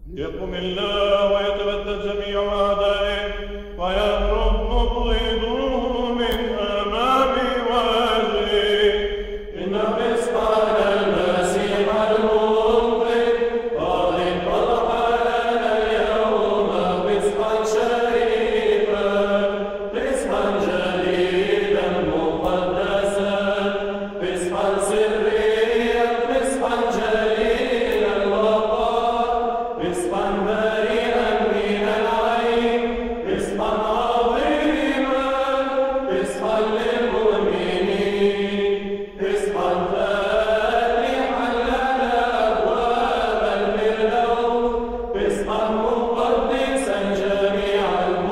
يقم الله ويتبدل جميع أعدائه ويهرب مبغضوه من أمام وجهه. إن مسحر المسيح المنقذ قد انفتح لنا اليوم مسحا شريفا، مسحا جديدا مقدسا، مسحا سريا، مسحا جليل الوقار، مسحا بريئا من العين، مسحا عظيما، مسحا للمؤمنين، مسحا فاتحا لنا أبواب الفردوس، مسحا مقدسا جميع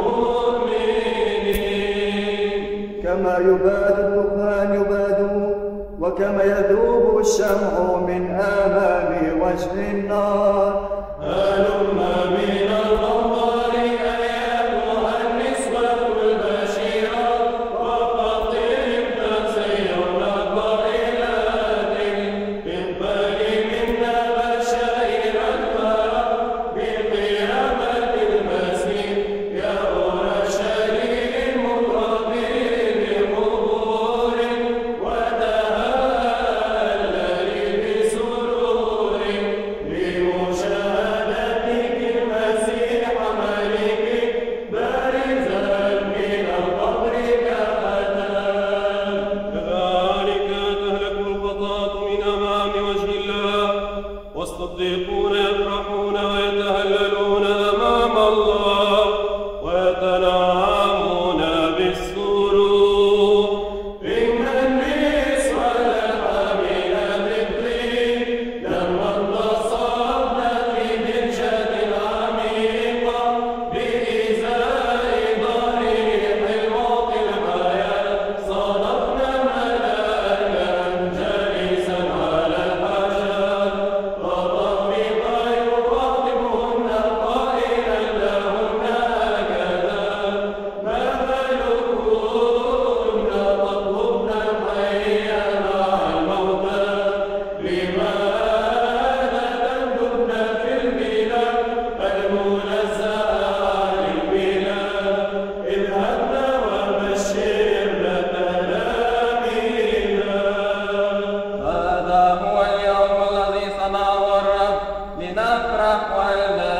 المؤمنين. كما يباد الدخان يباد، وكما يذوب الشمع من آمام وجه النار. هلم من الأنظار أيتها النسوة البشيرة، وقطرن سيرن قائلات، اقبلي منا بشائر الفرح بقيامة المسيح، يا أورشليم مقابل قبور، وتهللي بسرور لمشاهدتك المسيح ملكي بارزا من القبر كفتاه. كذلك تهلك الخطاة من أمام وجه الله، والصديقون يفرحون ويتهللون أمام الله، ويتنعمون بالسرور. إن النسوة الحاملات الطين لما انتصبن في دهشة عميقة بإزاء ضريح الموت الحياة، صادفن ملاكا جالسا على الحجر، فطفق يخاطبهن قائلا لهن هكذا: ما بالكن تطلبن الحي مع الموتى؟ لماذا تندبن في البلاد المنزهة عن البلاد؟ اذهبن وبشرن تلاميذا. هذا هو اليوم الذي صنعه الرب، لنفرح ولنهتف